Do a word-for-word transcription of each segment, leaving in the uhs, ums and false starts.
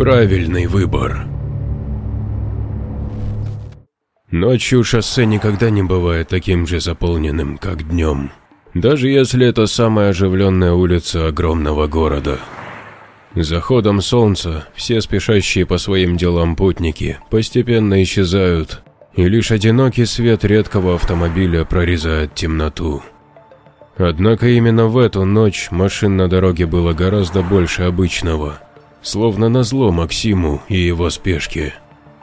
Правильный выбор. Ночью шоссе никогда не бывает таким же заполненным, как днем. Даже если это самая оживленная улица огромного города. С заходом солнца все спешащие по своим делам путники постепенно исчезают, и лишь одинокий свет редкого автомобиля прорезает темноту. Однако именно в эту ночь машин на дороге было гораздо больше обычного, словно назло Максиму и его спешке.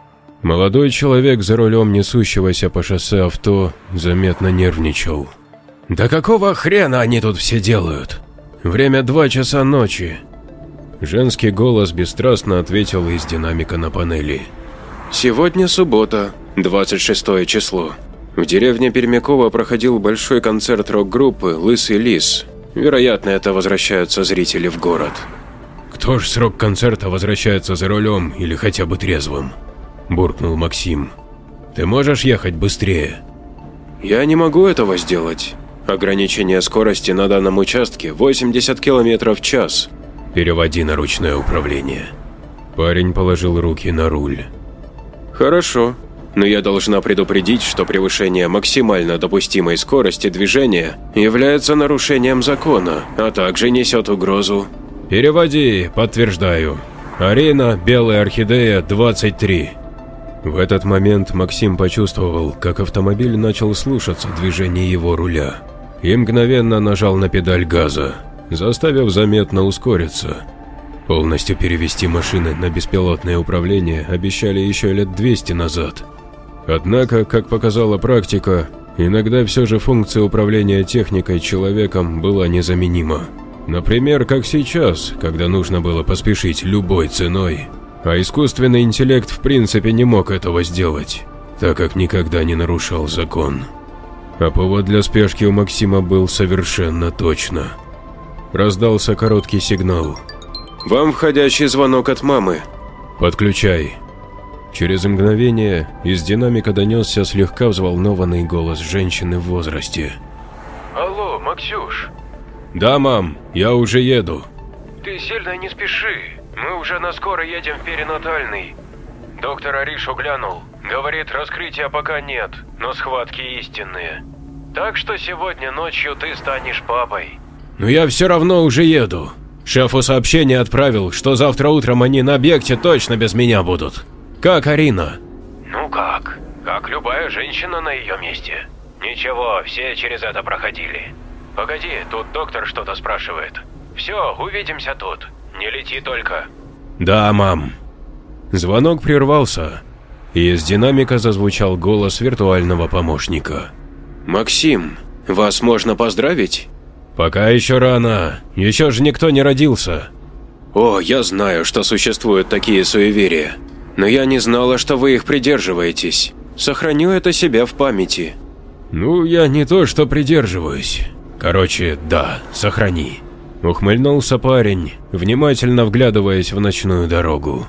Молодой человек за рулем несущегося по шоссе авто заметно нервничал. «Да какого хрена они тут все делают? Время два часа ночи!» Женский голос бесстрастно ответил из динамика на панели. «Сегодня суббота, двадцать шестое число. В деревне Пермякова проходил большой концерт рок-группы «Лысый лис». Вероятно, это возвращаются зрители в город». «Кто ж с рок-концерта возвращается за рулем или хотя бы трезвым?» – буркнул Максим. «Ты можешь ехать быстрее?» «Я не могу этого сделать. Ограничение скорости на данном участке восемьдесят километров в час. Переводи на ручное управление». Парень положил руки на руль. «Хорошо, но я должна предупредить, что превышение максимально допустимой скорости движения является нарушением закона, а также несет угрозу». «Переводи, подтверждаю. Арена, Белая Орхидея, двадцать три». В этот момент Максим почувствовал, как автомобиль начал слушаться движения его руля, и мгновенно нажал на педаль газа, заставив заметно ускориться. Полностью перевести машины на беспилотное управление обещали еще лет двести назад. Однако, как показала практика, иногда все же функция управления техникой человеком была незаменима. Например, как сейчас, когда нужно было поспешить любой ценой, а искусственный интеллект в принципе не мог этого сделать, так как никогда не нарушал закон. А повод для спешки у Максима был совершенно точно. Раздался короткий сигнал. «Вам входящий звонок от мамы. Подключай». Через мгновение из динамика донесся слегка взволнованный голос женщины в возрасте. «Алло, Максюш». «Да, мам, я уже еду». «Ты сильно не спеши, мы уже на скоро едем в перинатальный. Доктор Аришу глянул, говорит, раскрытия пока нет, но схватки истинные. Так что сегодня ночью ты станешь папой». «Но я все равно уже еду. Шефу сообщение отправил, что завтра утром они на объекте точно без меня будут. Как Арина?» «Ну как? Как любая женщина на ее месте. Ничего, все через это проходили. Погоди, тут доктор что-то спрашивает. Все, увидимся тут. Не лети только». «Да, мам». Звонок прервался, и из динамика зазвучал голос виртуального помощника. «Максим, вас можно поздравить?» «Пока еще рано, еще же никто не родился». «О, я знаю, что существуют такие суеверия, но я не знала, что вы их придерживаетесь. Сохраню это себе в памяти». «Ну, я не то что придерживаюсь. Короче, да, сохрани». Ухмыльнулся парень, внимательно вглядываясь в ночную дорогу.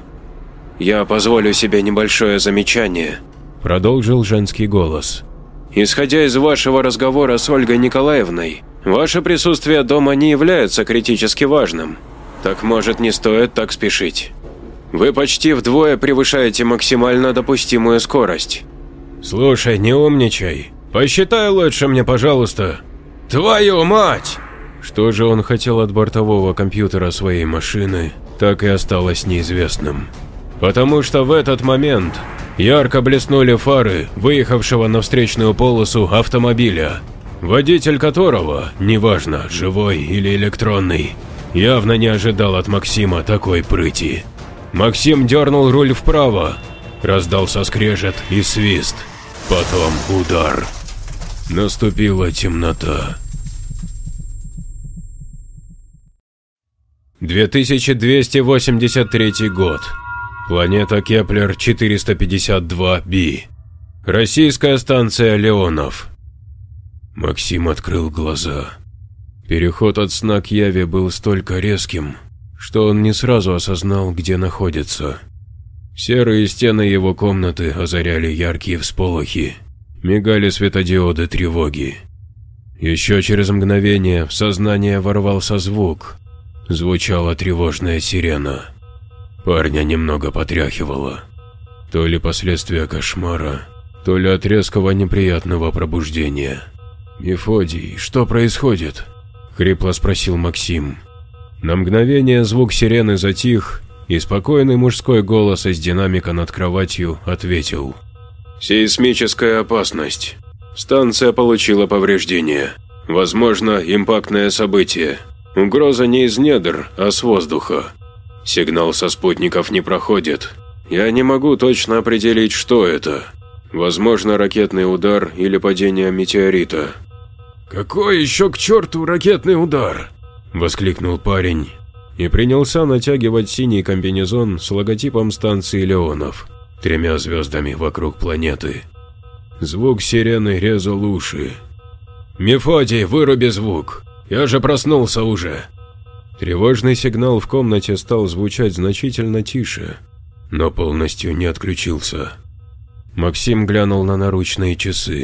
«Я позволю себе небольшое замечание», – продолжил женский голос. «Исходя из вашего разговора с Ольгой Николаевной, ваше присутствие дома не является критически важным. Так может, не стоит так спешить. Вы почти вдвое превышаете максимально допустимую скорость». «Слушай, не умничай. Посчитай лучше мне, пожалуйста». «Твою мать!» Что же он хотел от бортового компьютера своей машины, так и осталось неизвестным. Потому что в этот момент ярко блеснули фары выехавшего на встречную полосу автомобиля, водитель которого, неважно, живой или электронный, явно не ожидал от Максима такой прыти. Максим дернул руль вправо, раздался скрежет и свист, потом удар. Наступила темнота. две тысячи двести восемьдесят третий год. Планета Кеплер четыреста пятьдесят два би. Российская станция Леонов. Максим открыл глаза. Переход от сна к яви был столько резким, что он не сразу осознал, где находится. Серые стены его комнаты озаряли яркие всполохи, мигали светодиоды тревоги. Еще через мгновение в сознание ворвался звук. Звучала тревожная сирена. Парня немного потряхивало. То ли последствия кошмара, то ли от резкого неприятного пробуждения. «Мефодий, что происходит?» – хрипло спросил Максим. На мгновение звук сирены затих, и спокойный мужской голос из динамика над кроватью ответил. «Сейсмическая опасность. Станция получила повреждения. Возможно, импактное событие. Угроза не из недр, а с воздуха. Сигнал со спутников не проходит. Я не могу точно определить, что это. Возможно, ракетный удар или падение метеорита». «Какой еще к черту ракетный удар?» – воскликнул парень и принялся натягивать синий комбинезон с логотипом станции Леонов, тремя звездами вокруг планеты. Звук сирены резал уши. «Мефодий, выруби звук! Я же проснулся уже!» Тревожный сигнал в комнате стал звучать значительно тише, но полностью не отключился. Максим глянул на наручные часы.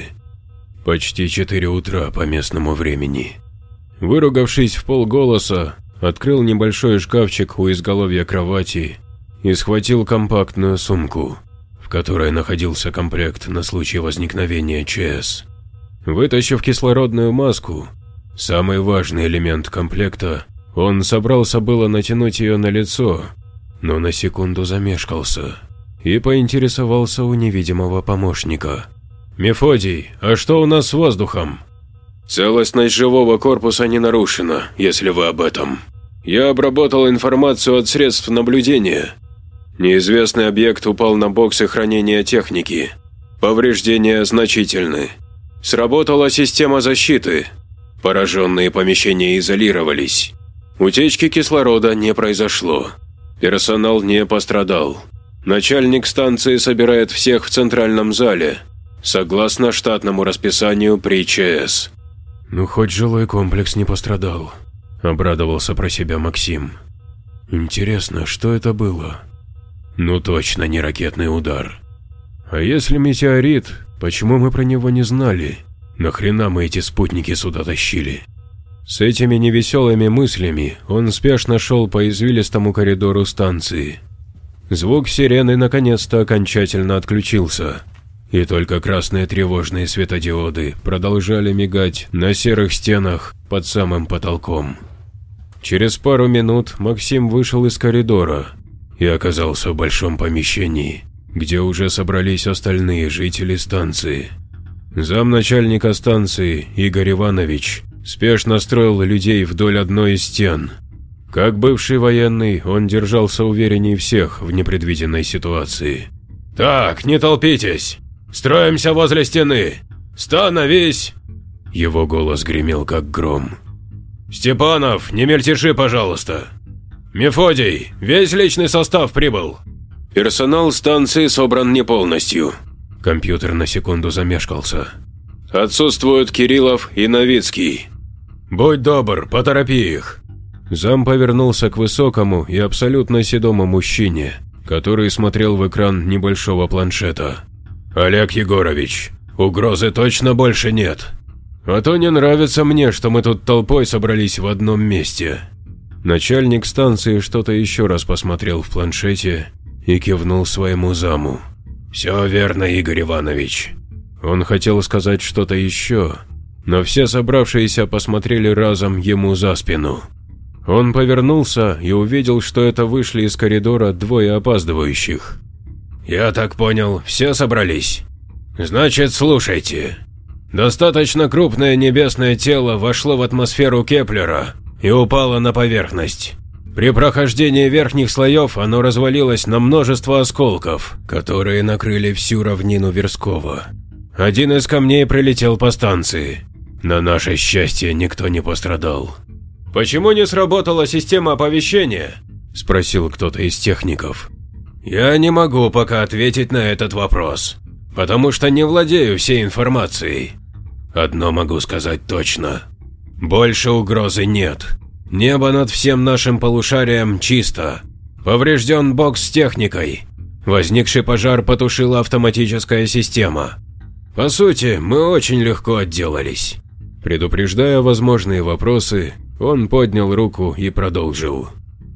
Почти четыре утра по местному времени. Выругавшись в полголоса, открыл небольшой шкафчик у изголовья кровати и схватил компактную сумку, в которой находился комплект на случай возникновения ЧС. Вытащив кислородную маску, самый важный элемент комплекта, он собрался было натянуть ее на лицо, но на секунду замешкался и поинтересовался у невидимого помощника. «Мефодий, а что у нас с воздухом?» «Целостность живого корпуса не нарушена, если вы об этом. Я обработал информацию от средств наблюдения. Неизвестный объект упал на боксы хранения техники. Повреждения значительны. Сработала система защиты. Пораженные помещения изолировались. Утечки кислорода не произошло. Персонал не пострадал. Начальник станции собирает всех в центральном зале, согласно штатному расписанию при ЧС». «Ну, хоть жилой комплекс не пострадал», – обрадовался про себя Максим. «Интересно, что это было?» «Ну точно не ракетный удар. А если метеорит, почему мы про него не знали? Нахрена мы эти спутники сюда тащили?» С этими невеселыми мыслями он спешно шел по извилистому коридору станции. Звук сирены наконец-то окончательно отключился, и только красные тревожные светодиоды продолжали мигать на серых стенах под самым потолком. Через пару минут Максим вышел из коридора и оказался в большом помещении, где уже собрались остальные жители станции. Замначальника станции Игорь Иванович спешно строил людей вдоль одной из стен. Как бывший военный, он держался уверенней всех в непредвиденной ситуации. «Так, не толпитесь! Строимся возле стены! Становись!» Его голос гремел как гром. «Степанов, не мельтеши, пожалуйста! Мефодий, весь личный состав прибыл!» «Персонал станции собран не полностью». Компьютер на секунду замешкался. «Отсутствуют Кириллов и Новицкий. Будь добр, поторопи их». Зам повернулся к высокому и абсолютно седому мужчине, который смотрел в экран небольшого планшета. «Олег Егорович, угрозы точно больше нет. А то не нравится мне, что мы тут толпой собрались в одном месте». Начальник станции что-то еще раз посмотрел в планшете и кивнул своему заму. «Все верно, Игорь Иванович». Он хотел сказать что-то еще, но все собравшиеся посмотрели разом ему за спину. Он повернулся и увидел, что это вышли из коридора двое опаздывающих. «Я так понял, все собрались? Значит, слушайте. Достаточно крупное небесное тело вошло в атмосферу Кеплера и упало на поверхность. При прохождении верхних слоев оно развалилось на множество осколков, которые накрыли всю равнину Верского. Один из камней прилетел по станции. На наше счастье, никто не пострадал». «Почему не сработала система оповещения?» – спросил кто-то из техников. «Я не могу пока ответить на этот вопрос, потому что не владею всей информацией. Одно могу сказать точно. Больше угрозы нет. Небо над всем нашим полушарием чисто. Поврежден бокс с техникой. Возникший пожар потушила автоматическая система. По сути, мы очень легко отделались». Предупреждая возможные вопросы, он поднял руку и продолжил.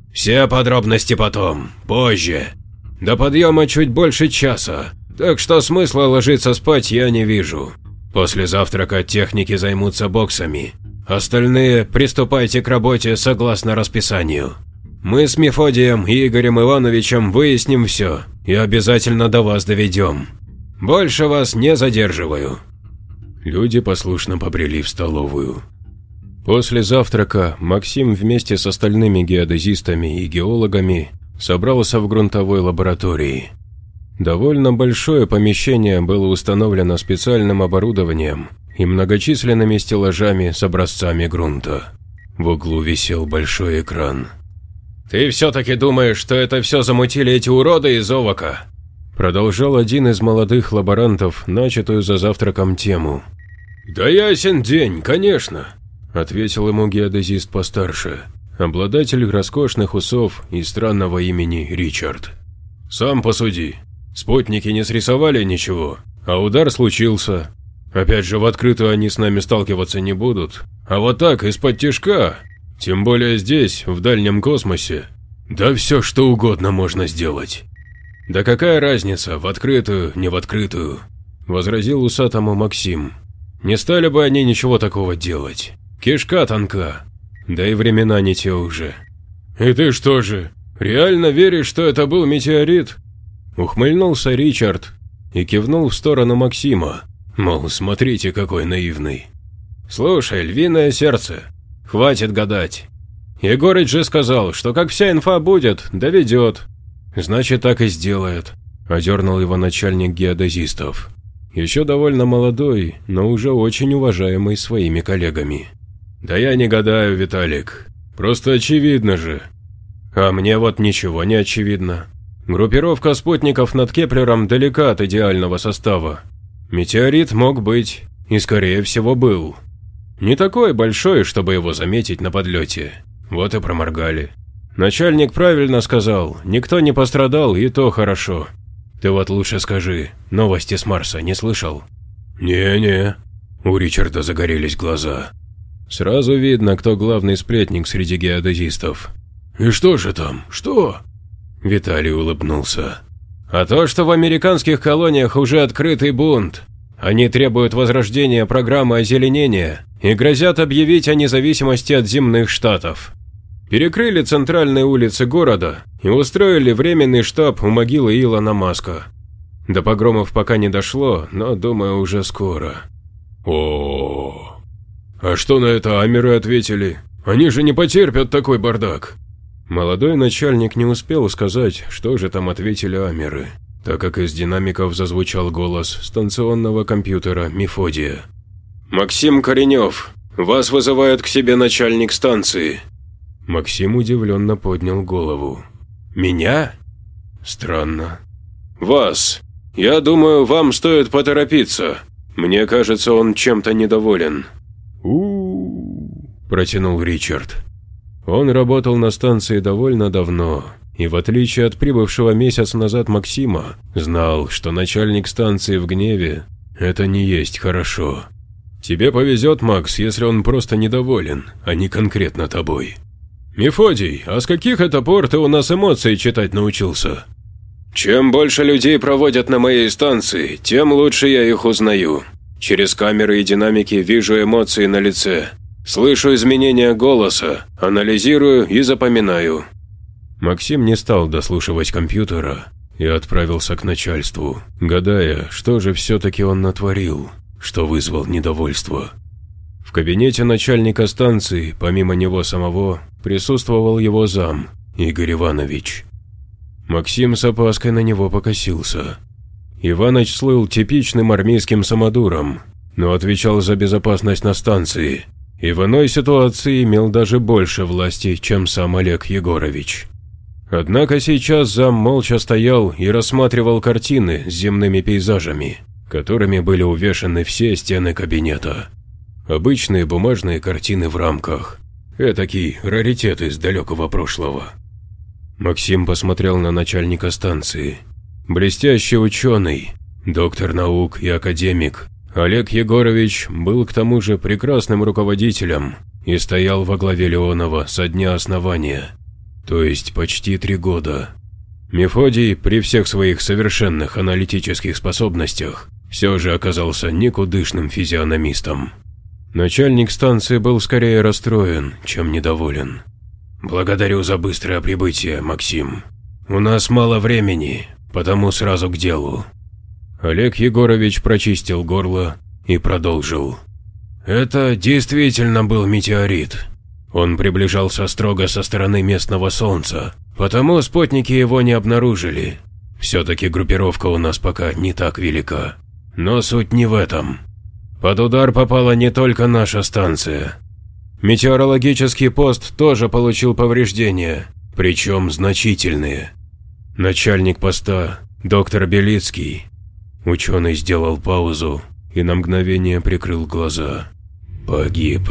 Все подробности потом, позже. До подъема чуть больше часа, так что смысла ложиться спать я не вижу. После завтрака техники займутся боксами. Остальные приступайте к работе согласно расписанию. Мы с Мефодием и Игорем Ивановичем выясним все и обязательно до вас доведем. Больше вас не задерживаю». Люди послушно побрели в столовую. После завтрака Максим вместе с остальными геодезистами и геологами собрался в грунтовой лаборатории. Довольно большое помещение было установлено специальным оборудованием и многочисленными стеллажами с образцами грунта. В углу висел большой экран. «Ты все-таки думаешь, что это все замутили эти уроды из Овока?» Продолжал один из молодых лаборантов начатую за завтраком тему. «Да ясен день, конечно», – ответил ему геодезист постарше, обладатель роскошных усов и странного имени Ричард. «Сам посуди. Спутники не срисовали ничего, а удар случился. Опять же, в открытую они с нами сталкиваться не будут, а вот так, из-под тишка, тем более здесь, в дальнем космосе, да все что угодно можно сделать». «Да какая разница, в открытую, не в открытую», – возразил усатому Максим. «Не стали бы они ничего такого делать. Кишка тонка, да и времена не те уже». «И ты что же, реально веришь, что это был метеорит?» Ухмыльнулся Ричард и кивнул в сторону Максима, мол, смотрите, какой наивный. «Слушай, львиное сердце, хватит гадать. Егорыч же сказал, что как вся инфа будет, доведет. Значит, так и сделает», – одернул его начальник геодезистов. Еще довольно молодой, но уже очень уважаемый своими коллегами. «Да я не гадаю, Виталик, просто очевидно же». «А мне вот ничего не очевидно. Группировка спутников над Кеплером далека от идеального состава. Метеорит мог быть, и скорее всего был. Не такой большой, чтобы его заметить на подлете. Вот и проморгали. Начальник правильно сказал, никто не пострадал, и то хорошо. Ты вот лучше скажи, новости с Марса не слышал?» «Не-не», – у Ричарда загорелись глаза. Сразу видно, кто главный сплетник среди геодезистов. «И что же там, что?» Виталий улыбнулся. «А то, что в американских колониях уже открытый бунт. Они требуют возрождения программы озеленения и грозят объявить о независимости от земных штатов. Перекрыли центральные улицы города и устроили временный штаб у могилы Илона Маска. До погромов пока не дошло, но, думаю, уже скоро». «О, а что на это амеры ответили? Они же не потерпят такой бардак». Молодой начальник не успел сказать, что же там ответили амеры, так как из динамиков зазвучал голос станционного компьютера Мефодия. «Максим Коренев, вас вызывает к себе начальник станции». Максим удивленно поднял голову. «Меня? Странно. Вас. Я думаю, вам стоит поторопиться. Мне кажется, он чем-то недоволен». «У-у-у», протянул Ричард. Он работал на станции довольно давно, и в отличие от прибывшего месяц назад Максима, знал, что начальник станции в гневе – это не есть хорошо. «Тебе повезет, Макс, если он просто недоволен, а не конкретно тобой». «Мефодий, а с каких это пор ты у нас эмоции читать научился?» «Чем больше людей проводят на моей станции, тем лучше я их узнаю. Через камеры и динамики вижу эмоции на лице. Слышу изменения голоса, анализирую и запоминаю». Максим не стал дослушивать компьютера и отправился к начальству, гадая, что же все-таки он натворил, что вызвал недовольство. В кабинете начальника станции, помимо него самого, присутствовал его зам, Игорь Иванович. Максим с опаской на него покосился. Иваныч слыл типичным армейским самодуром, но отвечал за безопасность на станции, и в иной ситуации имел даже больше власти, чем сам Олег Егорович. Однако сейчас зам молча стоял и рассматривал картины с земными пейзажами, которыми были увешаны все стены кабинета. Обычные бумажные картины в рамках. Этакий раритет из далекого прошлого. Максим посмотрел на начальника станции. Блестящий ученый, доктор наук и академик, Олег Егорович был к тому же прекрасным руководителем и стоял во главе Леонова со дня основания. То есть почти три года. Мефодий, при всех своих совершенных аналитических способностях, все же оказался никудышным физиономистом. Начальник станции был скорее расстроен, чем недоволен. «Благодарю за быстрое прибытие, Максим. У нас мало времени, потому сразу к делу». Олег Егорович прочистил горло и продолжил. «Это действительно был метеорит. Он приближался строго со стороны местного Солнца, потому спутники его не обнаружили. Все-таки группировка у нас пока не так велика. Но суть не в этом. Под удар попала не только наша станция. Метеорологический пост тоже получил повреждения, причем значительные. Начальник поста, доктор Белицкий». Ученый сделал паузу и на мгновение прикрыл глаза. «Погиб».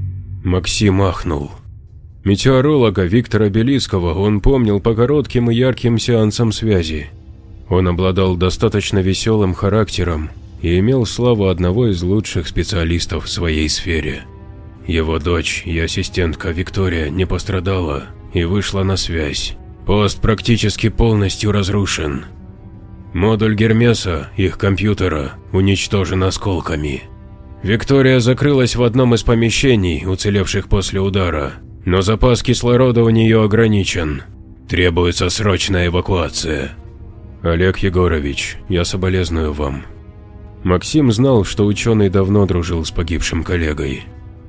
Максим ахнул. Метеоролога Виктора Белицкого он помнил по коротким и ярким сеансам связи. Он обладал достаточно веселым характером и имел славу одного из лучших специалистов в своей сфере. Его дочь и ассистентка Виктория не пострадала и вышла на связь. Пост практически полностью разрушен. Модуль Гермеса, их компьютера, уничтожен осколками. Виктория закрылась в одном из помещений, уцелевших после удара, но запас кислорода у нее ограничен. Требуется срочная эвакуация. Олег Егорович, я соболезную вам. Максим знал, что ученый давно дружил с погибшим коллегой.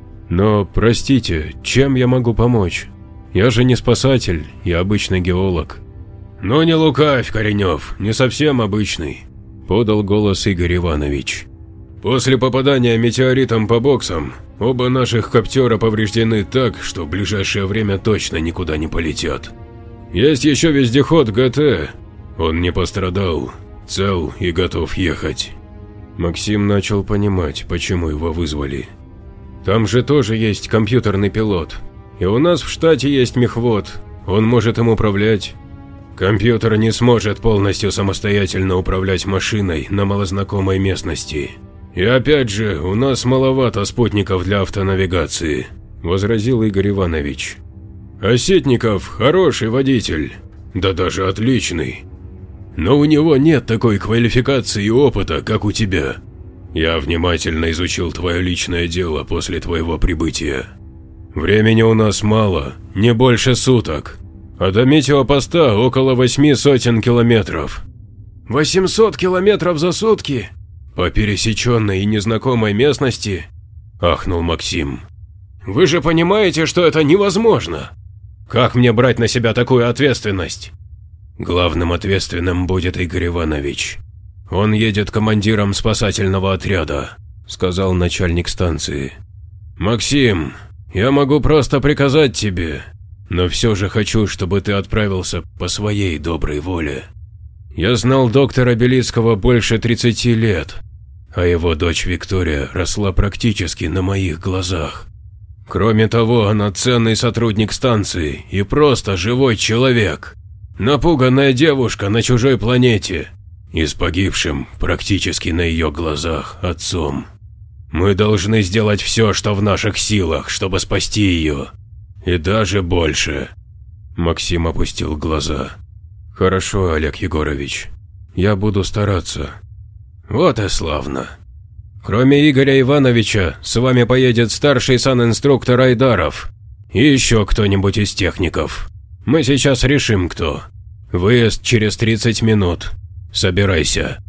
Но, простите, чем я могу помочь? Я же не спасатель, я обычный геолог. Ну не лукавь, Коренев, не совсем обычный, подал голос Игорь Иванович. После попадания метеоритом по боксам, оба наших коптера повреждены так, что в ближайшее время точно никуда не полетят. Есть еще вездеход ГТ, он не пострадал, цел и готов ехать. Максим начал понимать, почему его вызвали. Там же тоже есть компьютерный пилот, и у нас в штате есть мехвод, он может им управлять. Компьютер не сможет полностью самостоятельно управлять машиной на малознакомой местности. И опять же, у нас маловато спутников для автонавигации, возразил Игорь Иванович. А Ситников хороший водитель, да даже отличный. Но у него нет такой квалификации и опыта, как у тебя. Я внимательно изучил твое личное дело после твоего прибытия. Времени у нас мало, не больше суток, а до метеопоста около восьми сотен километров. восемьсот километров за сутки? По пересеченной и незнакомой местности? Ахнул Максим. Вы же понимаете, что это невозможно. Как мне брать на себя такую ответственность? Главным ответственным будет Игорь Иванович. Он едет командиром спасательного отряда, сказал начальник станции. Максим, я могу просто приказать тебе, но все же хочу, чтобы ты отправился по своей доброй воле. Я знал доктора Белицкого больше тридцати лет, а его дочь Виктория росла практически на моих глазах. Кроме того, она ценный сотрудник станции и просто живой человек. Напуганная девушка на чужой планете и с погибшим практически на ее глазах отцом. Мы должны сделать все, что в наших силах, чтобы спасти ее. И даже больше. Максим опустил глаза. Хорошо, Олег Егорович. Я буду стараться. Вот и славно. Кроме Игоря Ивановича, с вами поедет старший санинструктор Айдаров. И еще кто-нибудь из техников. Мы сейчас решим, кто. Выезд через тридцать минут. Собирайся.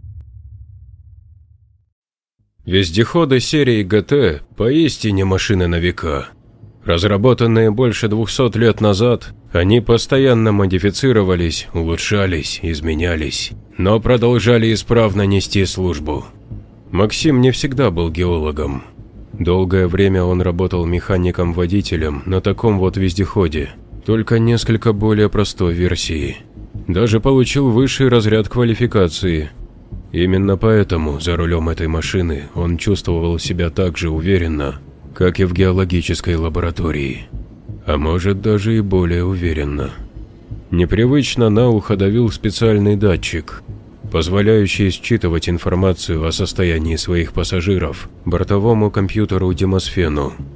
Вездеходы серии ГТ поистине машины на века. Разработанные больше двухсот лет назад, они постоянно модифицировались, улучшались, изменялись, но продолжали исправно нести службу. Максим не всегда был геологом. Долгое время он работал механиком-водителем на таком вот вездеходе, только несколько более простой версии. Даже получил высший разряд квалификации. Именно поэтому за рулем этой машины он чувствовал себя так же уверенно, как и в геологической лаборатории. А может, даже и более уверенно. Непривычно на ухо давил специальный датчик, позволяющий считывать информацию о состоянии своих пассажиров бортовому компьютеру Демосфену.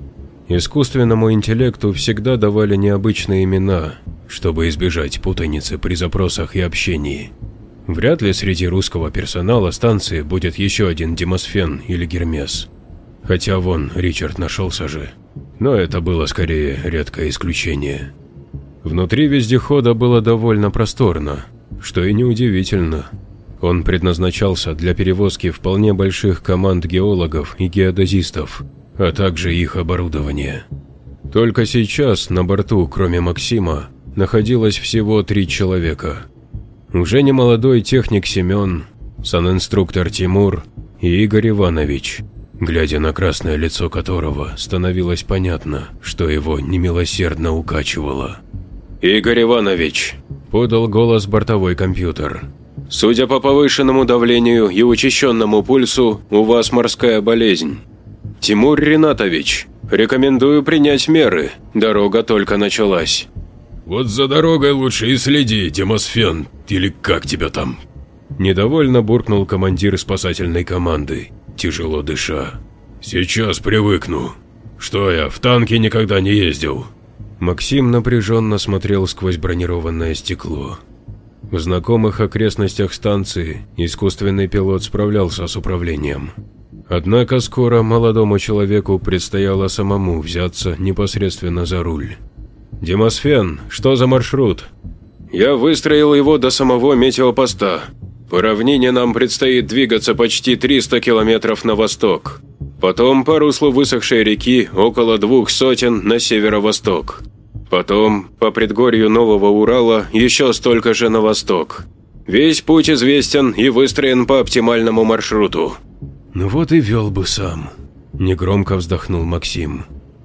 Искусственному интеллекту всегда давали необычные имена, чтобы избежать путаницы при запросах и общении. Вряд ли среди русского персонала станции будет еще один Демосфен или Гермес. Хотя вон, Ричард нашелся же. Но это было скорее редкое исключение. Внутри вездехода было довольно просторно, что и неудивительно. Он предназначался для перевозки вполне больших команд геологов и геодезистов, а также их оборудования. Только сейчас на борту, кроме Максима, находилось всего три человека. Уже немолодой техник Семен, санинструктор Тимур и Игорь Иванович, глядя на красное лицо которого, становилось понятно, что его немилосердно укачивало. «Игорь Иванович», – подал голос бортовой компьютер. «Судя по повышенному давлению и учащенному пульсу, у вас морская болезнь. Тимур Ринатович, рекомендую принять меры, дорога только началась». «Вот за дорогой лучше и следи, Демосфен, или как тебя там?» Недовольно буркнул командир спасательной команды, тяжело дыша. «Сейчас привыкну. Что я, в танке никогда не ездил?» Максим напряженно смотрел сквозь бронированное стекло. В знакомых окрестностях станции искусственный пилот справлялся с управлением. Однако скоро молодому человеку предстояло самому взяться непосредственно за руль. «Демосфен, что за маршрут?» «Я выстроил его до самого метеопоста. По равнине нам предстоит двигаться почти триста километров на восток. Потом по руслу высохшей реки около двух сотен на северо-восток. Потом по предгорью Нового Урала еще столько же на восток. Весь путь известен и выстроен по оптимальному маршруту». «Ну вот и вел бы сам», – негромко вздохнул Максим.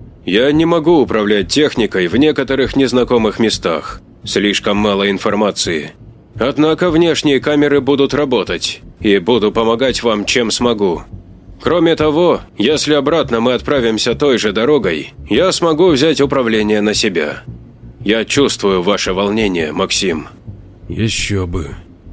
«Я не могу управлять техникой в некоторых незнакомых местах. Слишком мало информации. Однако внешние камеры будут работать, и буду помогать вам, чем смогу. Кроме того, если обратно мы отправимся той же дорогой, я смогу взять управление на себя. Я чувствую ваше волнение, Максим». «Еще бы».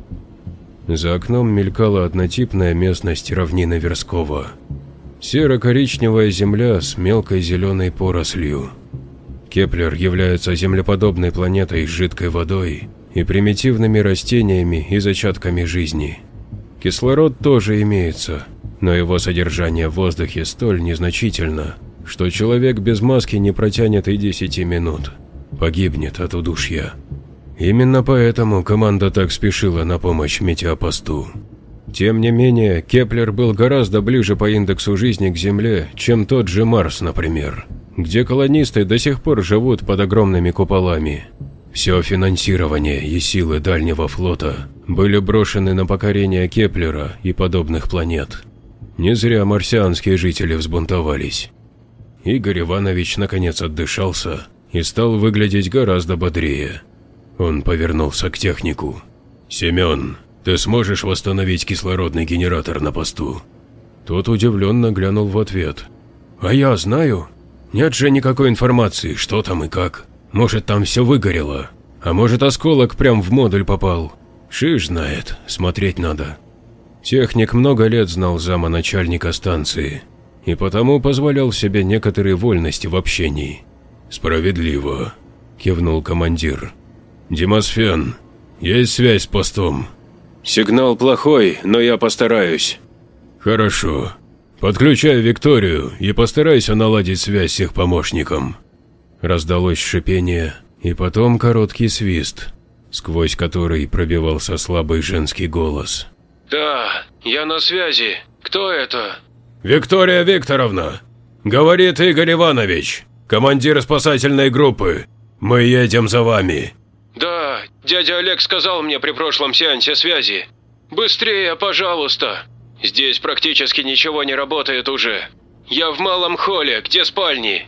За окном мелькала однотипная местность равнины Верского. Серо-коричневая земля с мелкой зеленой порослью. Кеплер является землеподобной планетой с жидкой водой и примитивными растениями и зачатками жизни. Кислород тоже имеется, но его содержание в воздухе столь незначительно, что человек без маски не протянет и десяти минут. Погибнет от удушья. Именно поэтому команда так спешила на помощь метеопосту. Тем не менее, Кеплер был гораздо ближе по индексу жизни к Земле, чем тот же Марс, например, где колонисты до сих пор живут под огромными куполами. Все финансирование и силы дальнего флота были брошены на покорение Кеплера и подобных планет. Не зря марсианские жители взбунтовались. Игорь Иванович наконец отдышался и стал выглядеть гораздо бодрее. Он повернулся к технику. «Семен, ты сможешь восстановить кислородный генератор на посту?» Тот удивленно глянул в ответ. «А я знаю. Нет же никакой информации, что там и как. Может, там все выгорело, а может, осколок прям в модуль попал. Шиш знает, смотреть надо». Техник много лет знал зама начальника станции и потому позволял себе некоторые вольности в общении. «Справедливо», – кивнул командир. «Демосфен, есть связь с постом?» «Сигнал плохой, но я постараюсь». «Хорошо. Подключай Викторию и постарайся наладить связь с их помощником». Раздалось шипение и потом короткий свист, сквозь который пробивался слабый женский голос. «Да, я на связи. Кто это?» «Виктория Викторовна, говорит Игорь Иванович, командир спасательной группы. Мы едем за вами». «Да, дядя Олег сказал мне при прошлом сеансе связи. Быстрее, пожалуйста. Здесь практически ничего не работает уже. Я в малом холле, где спальни.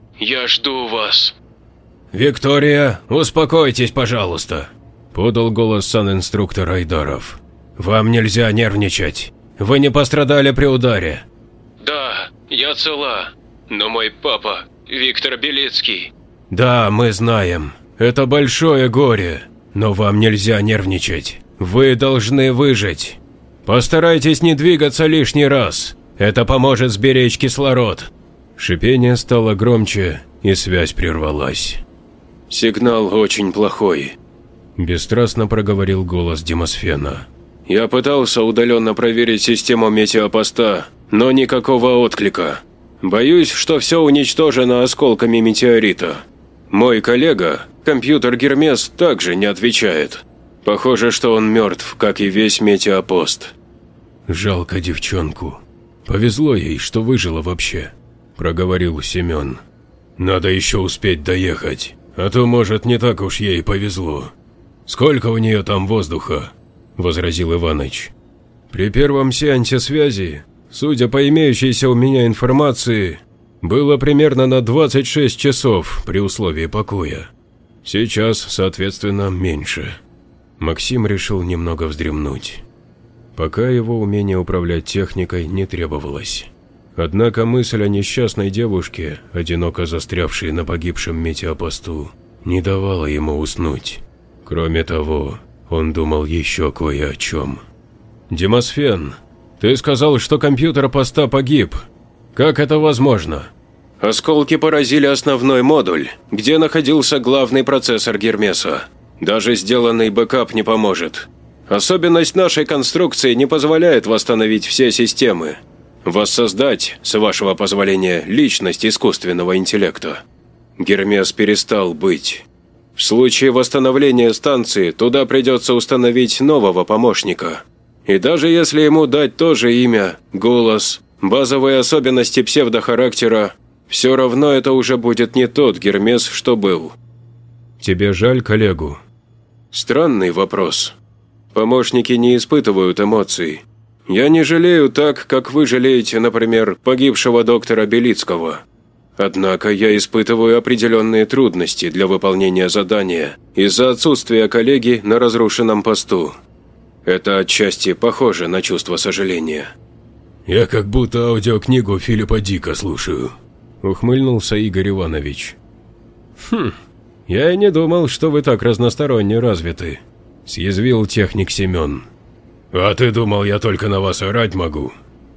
Я жду вас». «Виктория, успокойтесь, пожалуйста», – подал голос санинструктор Айдаров. «Вам нельзя нервничать. Вы не пострадали при ударе». «Да, я цела. Но мой папа, Виктор Белицкий». «Да, мы знаем. Это большое горе. Но вам нельзя нервничать. Вы должны выжить. Постарайтесь не двигаться лишний раз. Это поможет сберечь кислород». Шипение стало громче, и связь прервалась. «Сигнал очень плохой», – бесстрастно проговорил голос Демосфена. «Я пытался удаленно проверить систему метеопоста, но никакого отклика. Боюсь, что все уничтожено осколками метеорита. Мой коллега, компьютер Гермес, также не отвечает. Похоже, что он мертв, как и весь метеопост». «Жалко девчонку. Повезло ей, что выжила вообще», – проговорил Семен. «Надо еще успеть доехать, а то, может, не так уж ей повезло. Сколько у нее там воздуха?» – возразил Иваныч. «При первом сеансе связи, судя по имеющейся у меня информации, было примерно на двадцать шесть часов при условии покоя. Сейчас, соответственно, меньше». Максим решил немного вздремнуть. Пока его умение управлять техникой не требовалось. Однако мысль о несчастной девушке, одиноко застрявшей на погибшем метеопосту, не давала ему уснуть. Кроме того, он думал еще кое о чем. «Демосфен, ты сказал, что компьютер поста погиб. Как это возможно?» «Осколки поразили основной модуль, где находился главный процессор Гермеса. Даже сделанный бэкап не поможет. Особенность нашей конструкции не позволяет восстановить все системы. Воссоздать, с вашего позволения, личность искусственного интеллекта. Гермес перестал быть. В случае восстановления станции туда придется установить нового помощника. И даже если ему дать то же имя, голос, базовые особенности псевдохарактера, все равно это уже будет не тот Гермес, что был». «Тебе жаль коллегу?» «Странный вопрос. Помощники не испытывают эмоций. Я не жалею так, как вы жалеете, например, погибшего доктора Белицкого. Однако я испытываю определенные трудности для выполнения задания из-за отсутствия коллеги на разрушенном посту. Это отчасти похоже на чувство сожаления». «Я как будто аудиокнигу Филиппа Дика слушаю», – ухмыльнулся Игорь Иванович. «Хм, я и не думал, что вы так разносторонне развиты», – съязвил техник Семен. «А ты думал, я только на вас орать могу?»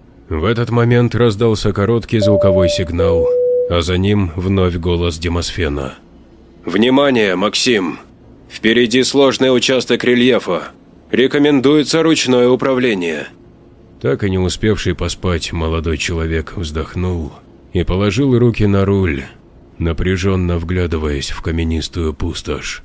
В этот момент раздался короткий звуковой сигнал, а за ним вновь голос Демосфена. «Внимание, Максим! Впереди сложный участок рельефа. Рекомендуется ручное управление». Так и не успевший поспать молодой человек вздохнул и положил руки на руль, напряженно вглядываясь в каменистую пустошь.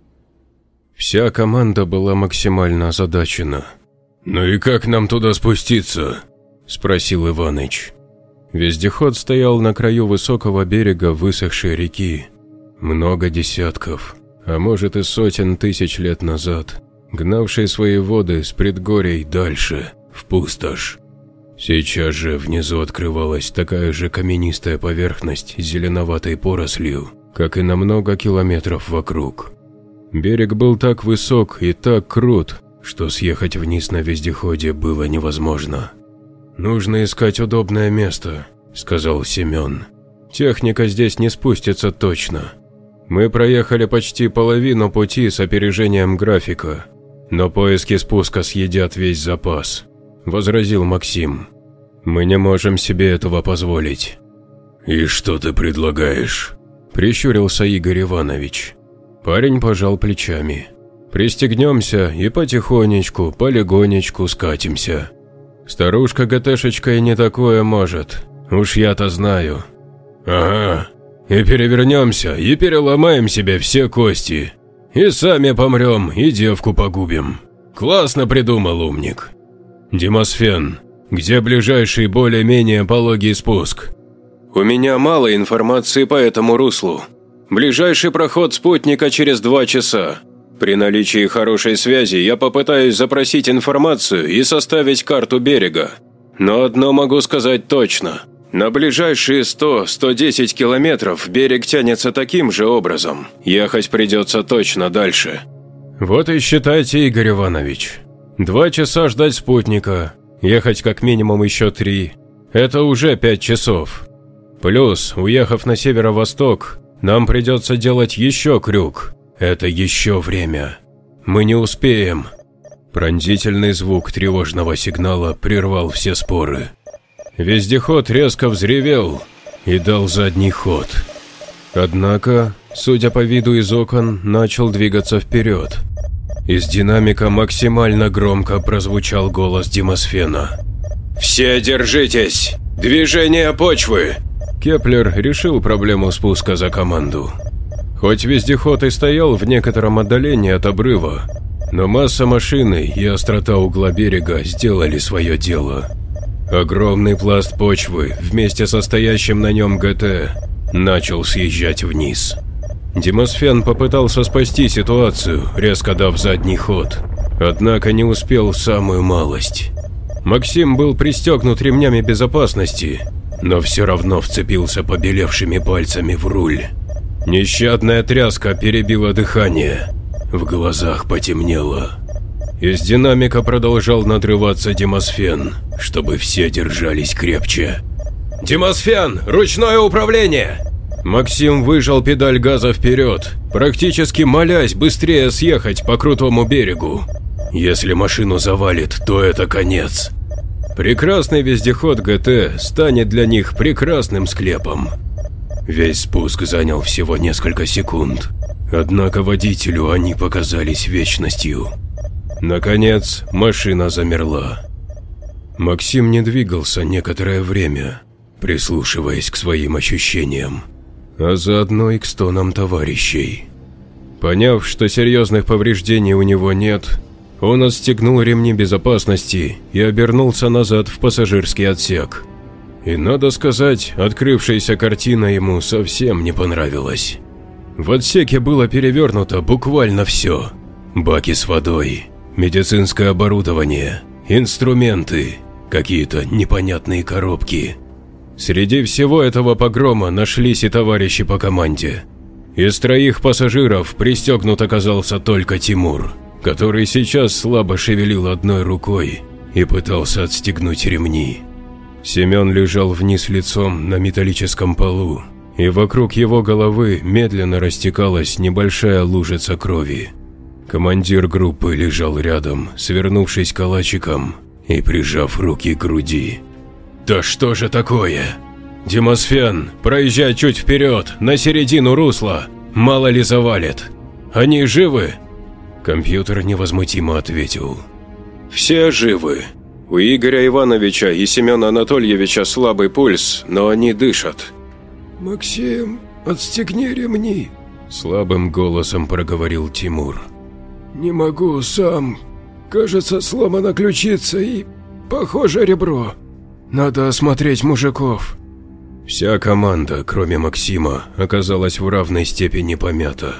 Вся команда была максимально озадачена. «Ну и как нам туда спуститься?» – спросил Иваныч. Вездеход стоял на краю высокого берега высохшей реки. Много десятков, а может и сотен тысяч лет назад, гнавшей свои воды с предгорий дальше, в пустошь. Сейчас же внизу открывалась такая же каменистая поверхность с зеленоватой порослью, как и на много километров вокруг. Берег был так высок и так крут, что съехать вниз на вездеходе было невозможно. «Нужно искать удобное место», – сказал Семен. «Техника здесь не спустится точно. Мы проехали почти половину пути с опережением графика, но поиски спуска съедят весь запас», – возразил Максим. «Мы не можем себе этого позволить». «И что ты предлагаешь?» – прищурился Игорь Иванович. Парень пожал плечами. «Пристегнемся и потихонечку, полегонечку скатимся. Старушка ГТшечка и не такое может, уж я-то знаю». «Ага, и перевернемся, и переломаем себе все кости. И сами помрем, и девку погубим. Классно придумал, умник. Демосфен, где ближайший более-менее пологий спуск?» «У меня мало информации по этому руслу. Ближайший проход спутника через два часа. При наличии хорошей связи я попытаюсь запросить информацию и составить карту берега. Но одно могу сказать точно. На ближайшие сто — сто десять километров берег тянется таким же образом. Ехать придется точно дальше». «Вот и считайте, Игорь Иванович. Два часа ждать спутника, ехать как минимум еще три. Это уже пять часов. Плюс, уехав на северо-восток, нам придется делать еще крюк. Это еще время. Мы не успеем». Пронзительный звук тревожного сигнала прервал все споры. Вездеход резко взревел, и дал задний ход. Однако, судя по виду из окон, начал двигаться вперед. Из динамика максимально громко прозвучал голос Демосфена. «Все держитесь! Движение почвы!» Кеплер решил проблему спуска за команду. Хоть вездеход и стоял в некотором отдалении от обрыва, но масса машины и острота угла берега сделали свое дело. Огромный пласт почвы вместе со стоящим на нем ГТ начал съезжать вниз. Демосфен попытался спасти ситуацию, резко дав задний ход, однако не успел самую малость. Максим был пристегнут ремнями безопасности, но все равно вцепился побелевшими пальцами в руль. Нещадная тряска перебила дыхание, в глазах потемнело. Из динамика продолжал надрываться Демосфен, чтобы все держались крепче. «Демосфен, ручное управление!» Максим выжал педаль газа вперед, практически молясь быстрее съехать по крутому берегу. Если машину завалит, то это конец. Прекрасный вездеход ГТ станет для них прекрасным склепом. Весь спуск занял всего несколько секунд, однако водителю они показались вечностью. Наконец, машина замерла. Максим не двигался некоторое время, прислушиваясь к своим ощущениям, а заодно и к стонам товарищей. Поняв, что серьезных повреждений у него нет, он отстегнул ремни безопасности и обернулся назад в пассажирский отсек. И, надо сказать, открывшаяся картина ему совсем не понравилась. В отсеке было перевернуто буквально все: баки с водой, медицинское оборудование, инструменты, какие-то непонятные коробки. Среди всего этого погрома нашлись и товарищи по команде. Из троих пассажиров пристегнут оказался только Тимур, который сейчас слабо шевелил одной рукой и пытался отстегнуть ремни. Семен лежал вниз лицом на металлическом полу, и вокруг его головы медленно растекалась небольшая лужица крови. Командир группы лежал рядом, свернувшись калачиком и прижав руки к груди. «Да что же такое? Демосфен, проезжай чуть вперед, на середину русла, мало ли завалит. Они живы?» Компьютер невозмутимо ответил. «Все живы. У Игоря Ивановича и Семена Анатольевича слабый пульс, но они дышат». «Максим, отстегни ремни», – слабым голосом проговорил Тимур. «Не могу сам. Кажется, сломана ключица и, похоже, ребро. Надо осмотреть мужиков». Вся команда, кроме Максима, оказалась в равной степени помята.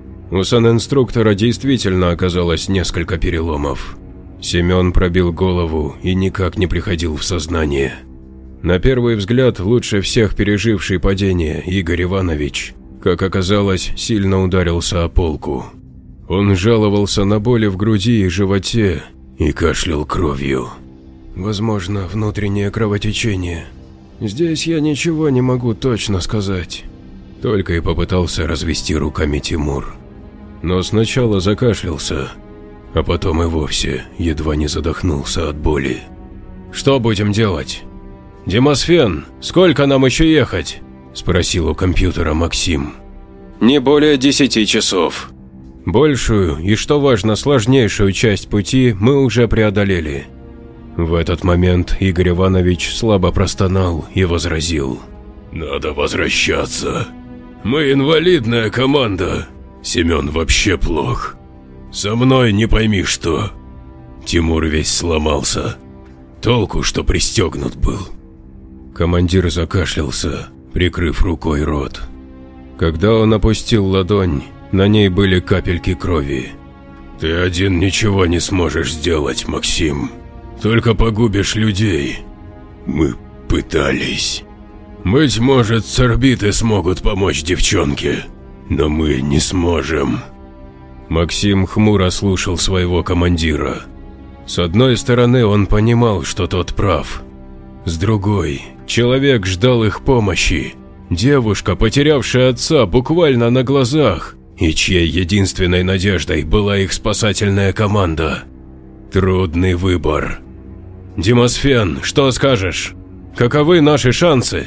У санинструктора действительно оказалось несколько переломов. Семен пробил голову и никак не приходил в сознание. На первый взгляд, лучше всех переживший падение Игорь Иванович, как оказалось, сильно ударился о полку. Он жаловался на боли в груди и животе и кашлял кровью. «Возможно, внутреннее кровотечение. Здесь я ничего не могу точно сказать», – только и попытался развести руками Тимур. Но сначала закашлялся, а потом и вовсе едва не задохнулся от боли. «Что будем делать? Демосфен, сколько нам еще ехать?» – спросил у компьютера Максим. «Не более десяти часов». Большую и, что важно, сложнейшую часть пути мы уже преодолели. В этот момент Игорь Иванович слабо простонал и возразил. «Надо возвращаться. Мы инвалидная команда. Семен вообще плох. Со мной не пойми что. Тимур весь сломался. Толку, что пристегнут был». Командир закашлялся, прикрыв рукой рот. Когда он опустил ладонь, на ней были капельки крови. «Ты один ничего не сможешь сделать, Максим. Только погубишь людей. Мы пытались. Быть может, с орбиты смогут помочь девчонке, но мы не сможем». Максим хмуро слушал своего командира. С одной стороны, он понимал, что тот прав. С другой, человек ждал их помощи. Девушка, потерявшая отца буквально на глазах, и чьей единственной надеждой была их спасательная команда. Трудный выбор. «Демосфен, что скажешь? Каковы наши шансы?»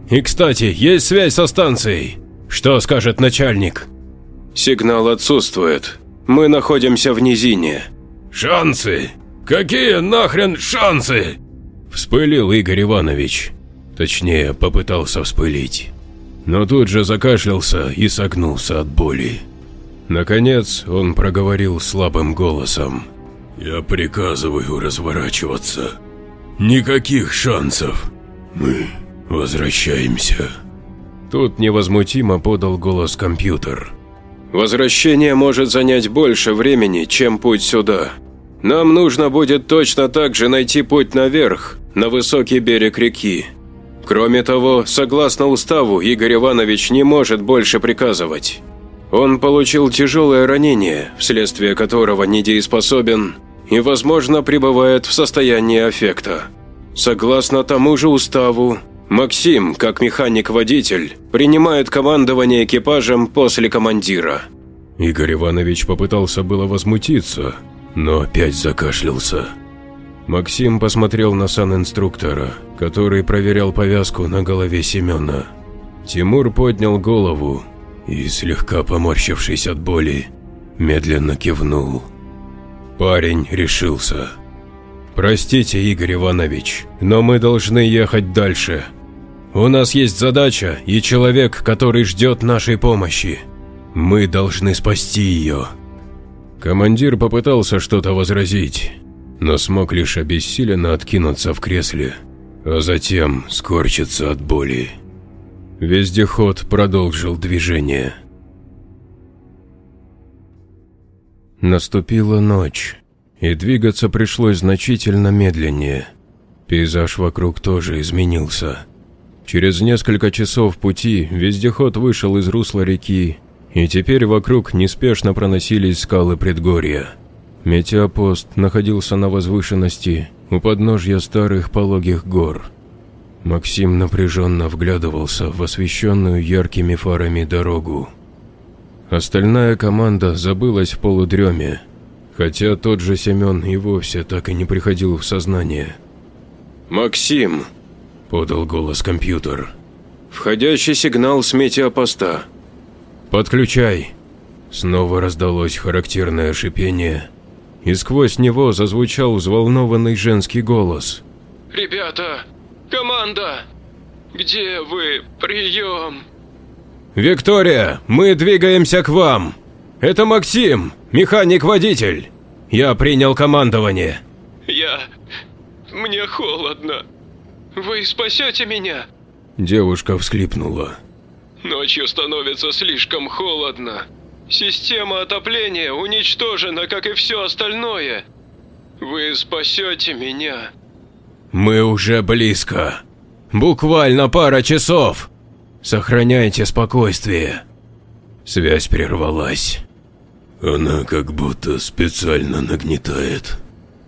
И, кстати, есть связь со станцией. Что скажет начальник? Сигнал отсутствует. Мы находимся в низине. Шансы? Какие нахрен шансы? Вспылил Игорь Иванович. Точнее, попытался вспылить. Но тут же закашлялся и согнулся от боли. Наконец, он проговорил слабым голосом. Я приказываю разворачиваться. Никаких шансов. Мы возвращаемся. Тут невозмутимо подал голос компьютер. Возвращение может занять больше времени, чем путь сюда. Нам нужно будет точно так же найти путь наверх, на высокий берег реки. Кроме того, согласно уставу, Игорь Иванович не может больше приказывать. Он получил тяжелое ранение, вследствие которого недееспособен и, возможно, пребывает в состоянии аффекта. Согласно тому же уставу, Максим, как механик-водитель, принимает командование экипажем после командира. Игорь Иванович попытался было возмутиться, но опять закашлялся. Максим посмотрел на санинструктора, который проверял повязку на голове Семена. Тимур поднял голову и, слегка поморщившись от боли, медленно кивнул. Парень решился. «Простите, Игорь Иванович, но мы должны ехать дальше. У нас есть задача и человек, который ждет нашей помощи. Мы должны спасти ее». Командир попытался что-то возразить, но смог лишь обессиленно откинуться в кресле, а затем скорчиться от боли. Вездеход продолжил движение. Наступила ночь, и двигаться пришлось значительно медленнее. Пейзаж вокруг тоже изменился. Через несколько часов пути вездеход вышел из русла реки, и теперь вокруг неспешно проносились скалы предгорья. Метеопост находился на возвышенности у подножья старых пологих гор. Максим напряженно вглядывался в освещенную яркими фарами дорогу. Остальная команда забылась в полудреме, хотя тот же Семен и вовсе так и не приходил в сознание. «Максим», – подал голос компьютер, – «входящий сигнал с метеопоста». «Подключай». Снова раздалось характерное шипение, и сквозь него зазвучал взволнованный женский голос. «Ребята, команда, где вы? Прием!» «Виктория, мы двигаемся к вам. Это Максим, механик-водитель. Я принял командование». «Я... мне холодно. Вы спасете меня?» Девушка всхлипнула. «Ночью становится слишком холодно. Система отопления уничтожена, как и все остальное. Вы спасете меня?» «Мы уже близко. Буквально пара часов. Сохраняйте спокойствие». Связь прервалась. Она как будто специально нагнетает.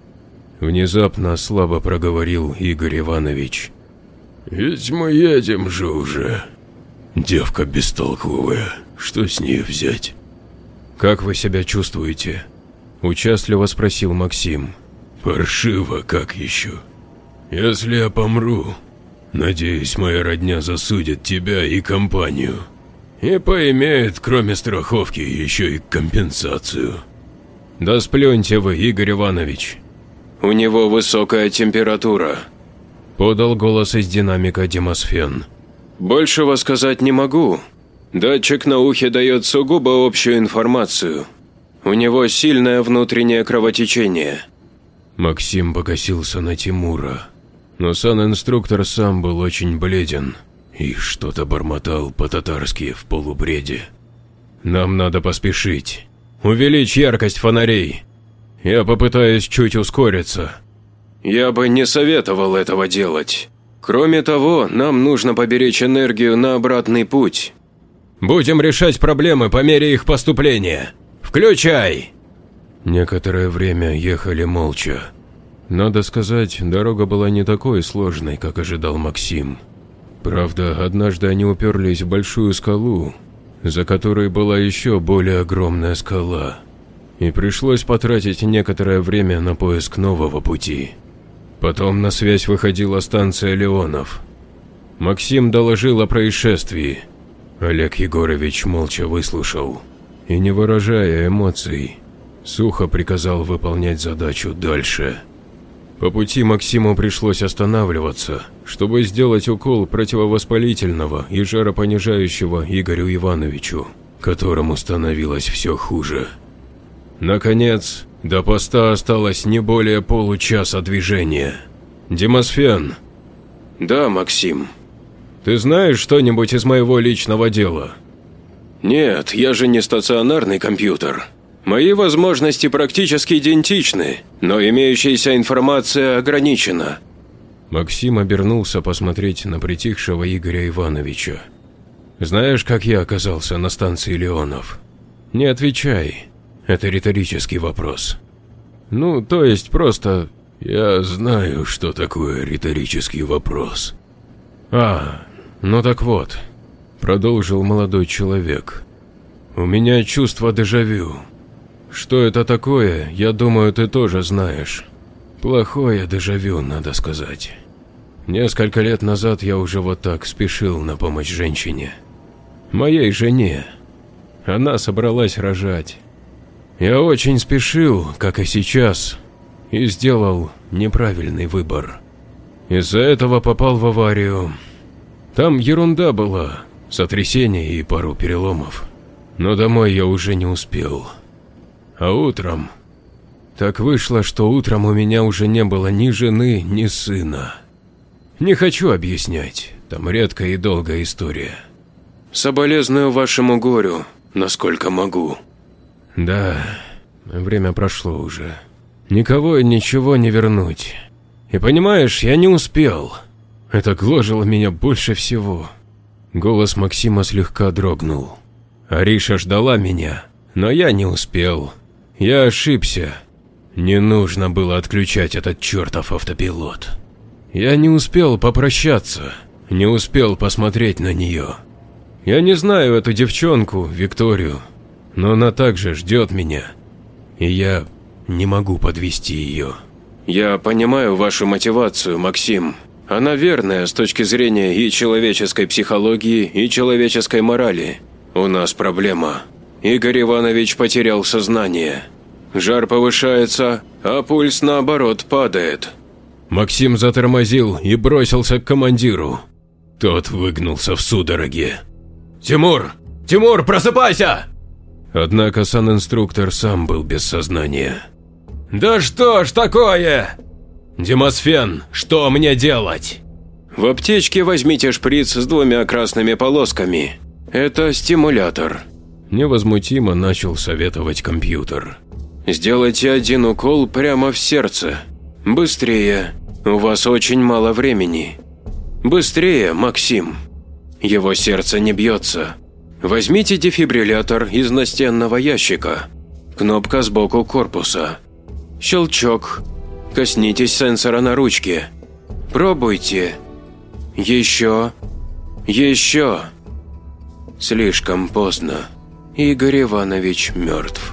Внезапно слабо проговорил Игорь Иванович. Ведь мы едем же уже. Девка бестолковая, что с нее взять? «Как вы себя чувствуете?» – участливо спросил Максим. «Паршиво, как еще. Если я помру, надеюсь, моя родня засудит тебя и компанию. И поимеет, кроме страховки, еще и компенсацию». «Да сплюньте вы, Игорь Иванович». «У него высокая температура», – подал голос из динамика Демосфен. «Большего сказать не могу. Датчик на ухе дает сугубо общую информацию. У него сильное внутреннее кровотечение». Максим покосился на Тимура, но санинструктор сам был очень бледен и что-то бормотал по-татарски в полубреде. «Нам надо поспешить. Увеличь яркость фонарей. Я попытаюсь чуть ускориться». «Я бы не советовал этого делать. Кроме того, нам нужно поберечь энергию на обратный путь». «Будем решать проблемы по мере их поступления. Включай!» Некоторое время ехали молча. Надо сказать, дорога была не такой сложной, как ожидал Максим. Правда, однажды они уперлись в большую скалу, за которой была еще более огромная скала, и пришлось потратить некоторое время на поиск нового пути. Потом на связь выходила станция Леонов. Максим доложил о происшествии. Олег Егорович молча выслушал и, не выражая эмоций, сухо приказал выполнять задачу дальше. По пути Максиму пришлось останавливаться, чтобы сделать укол противовоспалительного и жаропонижающего Игорю Ивановичу, которому становилось все хуже. Наконец, до поста осталось не более получаса движения. Демосфен. Да, Максим. Ты знаешь что-нибудь из моего личного дела? Нет, я же не стационарный компьютер. Мои возможности практически идентичны, но имеющаяся информация ограничена. Максим обернулся посмотреть на притихшего Игоря Ивановича. Знаешь, как я оказался на станции Леонов? Не отвечай, это риторический вопрос. Ну, то есть просто... Я знаю, что такое риторический вопрос. А, ну так вот, продолжил молодой человек. У меня чувство дежавю. Что это такое, я думаю, ты тоже знаешь. Плохое дежавю, надо сказать. Несколько лет назад я уже вот так спешил на помощь женщине. Моей жене. Она собралась рожать. Я очень спешил, как и сейчас, и сделал неправильный выбор. Из-за этого попал в аварию. Там ерунда была, сотрясение и пару переломов. Но домой я уже не успел. А утром... Так вышло, что утром у меня уже не было ни жены, ни сына. Не хочу объяснять, там редкая и долгая история. Соболезную вашему горю, насколько могу. Да, время прошло уже. Никого и ничего не вернуть. И понимаешь, я не успел. Это гложило меня больше всего. Голос Максима слегка дрогнул. Ариша ждала меня, но я не успел. Я ошибся. Не нужно было отключать этот чертов автопилот. Я не успел попрощаться, не успел посмотреть на нее. Я не знаю эту девчонку, Викторию, но она также ждет меня. И я не могу подвести ее. Я понимаю вашу мотивацию, Максим. Она верная с точки зрения и человеческой психологии, и человеческой морали. У нас проблема. Игорь Иванович потерял сознание. Жар повышается, а пульс наоборот падает. Максим затормозил и бросился к командиру. Тот выгнулся в судороге. «Тимур! Тимур, просыпайся!» Однако санинструктор сам был без сознания. «Да что ж такое? Демосфен, что мне делать?» В аптечке возьмите шприц с двумя красными полосками. Это стимулятор. Невозмутимо начал советовать компьютер. Сделайте один укол прямо в сердце. Быстрее. У вас очень мало времени. Быстрее, Максим. Его сердце не бьется. Возьмите дефибриллятор из настенного ящика. Кнопка сбоку корпуса. Щелчок. Коснитесь сенсора на ручке. Пробуйте. Еще. Еще. Слишком поздно. Игорь Иванович мертв.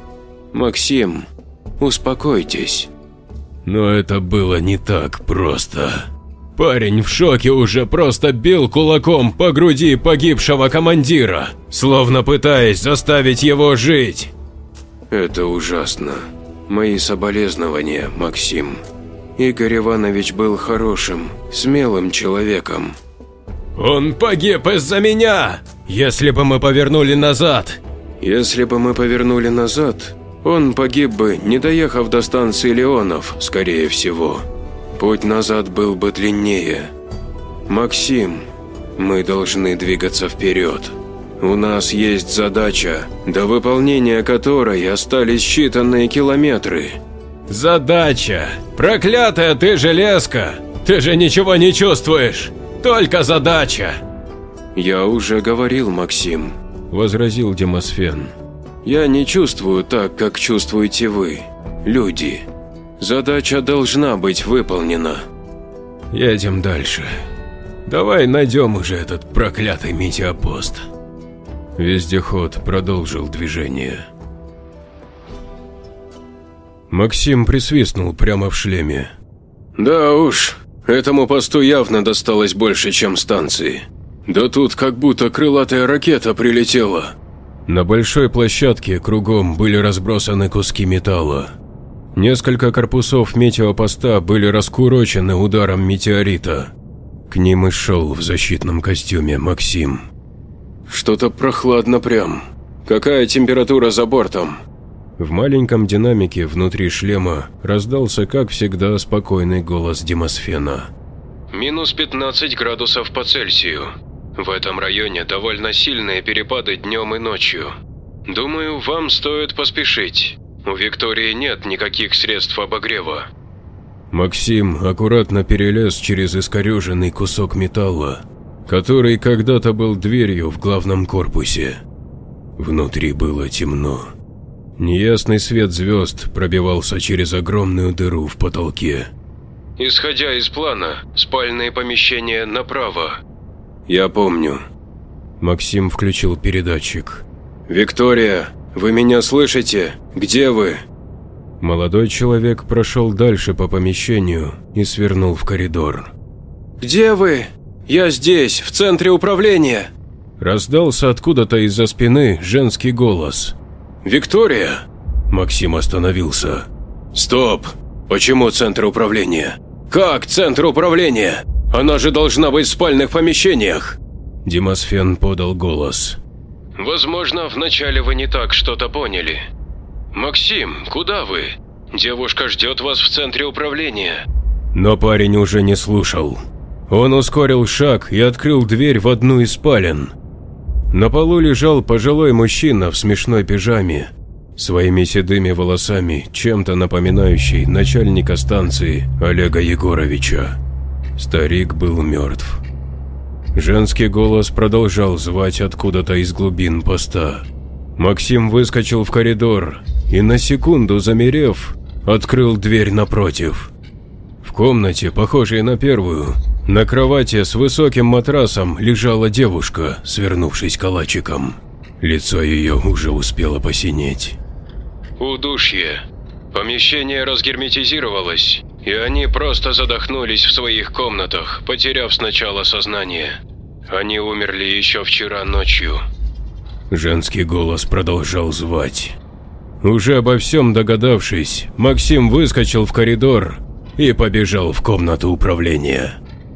Максим, успокойтесь. Но это было не так просто. Парень в шоке уже просто бил кулаком по груди погибшего командира, словно пытаясь заставить его жить. Это ужасно. Мои соболезнования, Максим. Игорь Иванович был хорошим, смелым человеком. Он погиб из-за меня! Если бы мы повернули назад… Если бы мы повернули назад, он погиб бы, не доехав до станции Леонов, скорее всего. Путь назад был бы длиннее. Максим, мы должны двигаться вперед. У нас есть задача, до выполнения которой остались считанные километры. Задача? Проклятая ты железка! Ты же ничего не чувствуешь! Только задача! Я уже говорил, Максим, возразил Демосфен. Я не чувствую так, как чувствуете вы, люди. Задача должна быть выполнена. Едем дальше. Давай найдем уже этот проклятый метеопост. Вездеход продолжил движение. Максим присвистнул прямо в шлеме. Да уж, Этому посту явно досталось больше, чем станции. Да тут как будто крылатая ракета прилетела. На большой площадке кругом были разбросаны куски металла. Несколько корпусов метеопоста были раскурочены ударом метеорита. К ним и шел в защитном костюме Максим. Что-то прохладно прям. Какая температура за бортом? В маленьком динамике внутри шлема раздался, как всегда, спокойный голос Демосфена. Минус пятнадцать градусов по Цельсию. В этом районе довольно сильные перепады днем и ночью. Думаю, вам стоит поспешить. У Виктории нет никаких средств обогрева. Максим аккуратно перелез через искореженный кусок металла, который когда-то был дверью в главном корпусе. Внутри было темно. Неясный свет звезд пробивался через огромную дыру в потолке. Исходя из плана, спальные помещения направо. Я помню. Максим включил передатчик. «Виктория, вы меня слышите? Где вы?» Молодой человек прошел дальше по помещению и свернул в коридор. «Где вы? Я здесь, в центре управления!» Раздался откуда-то из-за спины женский голос. «Виктория?» Максим остановился. «Стоп! Почему центр управления? Как центр управления? Она же должна быть в спальных помещениях!» Демосфен подал голос. Возможно, вначале вы не так что-то поняли. Максим, куда вы? Девушка ждет вас в центре управления. Но парень уже не слушал. Он ускорил шаг и открыл дверь в одну из спален. На полу лежал пожилой мужчина в смешной пижаме, своими седыми волосами, чем-то напоминающий начальника станции Олега Егоровича. Старик был мертв. Женский голос продолжал звать откуда-то из глубин поста. Максим выскочил в коридор и, на секунду замерев, открыл дверь напротив. В комнате, похожей на первую, на кровати с высоким матрасом лежала девушка, свернувшись калачиком. Лицо ее уже успело посинеть. Удушье. Помещение разгерметизировалось, и они просто задохнулись в своих комнатах, потеряв сначала сознание. Они умерли еще вчера ночью. Женский голос продолжал звать. Уже обо всем догадавшись, Максим выскочил в коридор и побежал в комнату управления.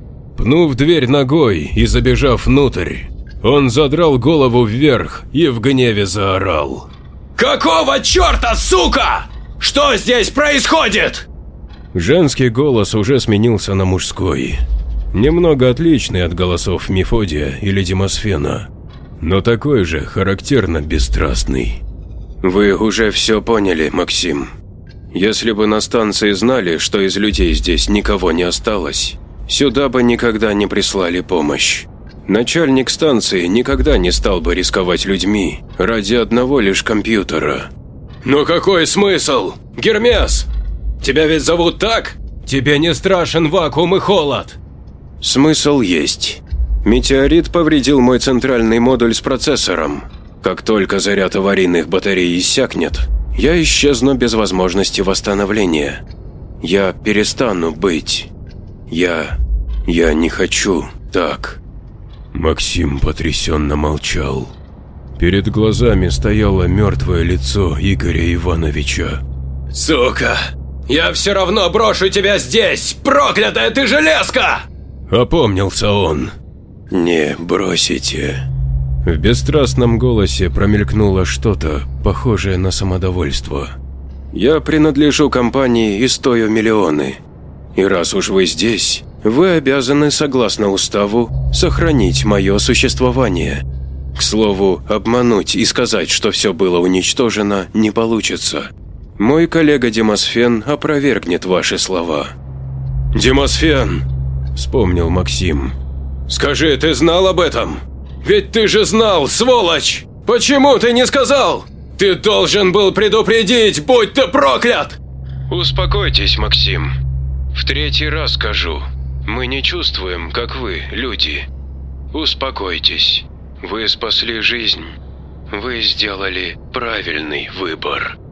Пнув дверь ногой и забежав внутрь, он задрал голову вверх и в гневе заорал. «Какого черта, сука? Что здесь происходит?» Женский голос уже сменился на мужской, немного отличный от голосов Мефодия или Демосфена, но такой же характерно бесстрастный. «Вы уже все поняли, Максим. Если бы на станции знали, что из людей здесь никого не осталось, сюда бы никогда не прислали помощь. Начальник станции никогда не стал бы рисковать людьми ради одного лишь компьютера». «Но какой смысл? Гермес! Тебя ведь зовут так? Тебе не страшен вакуум и холод?» «Смысл есть. Метеорит повредил мой центральный модуль с процессором. Как только заряд аварийных батарей иссякнет, я исчезну без возможности восстановления. Я перестану быть. Я... я не хочу так». Максим потрясенно молчал. Перед глазами стояло мертвое лицо Игоря Ивановича. «Сука! Я все равно брошу тебя здесь, проклятая ты железка!» Опомнился он. «Не бросите». В бесстрастном голосе промелькнуло что-то, похожее на самодовольство. «Я принадлежу компании и стою миллионы. И раз уж вы здесь, вы обязаны, согласно уставу, сохранить мое существование. К слову, обмануть и сказать, что все было уничтожено, не получится. Мой коллега Демосфен опровергнет ваши слова». «Демосфен!» – вспомнил Максим. «Скажи, ты знал об этом? Ведь ты же знал, сволочь! Почему ты не сказал? Ты должен был предупредить, будь ты проклят!» Успокойтесь, Максим. В третий раз скажу. Мы не чувствуем, как вы, люди. Успокойтесь. Вы спасли жизнь. Вы сделали правильный выбор.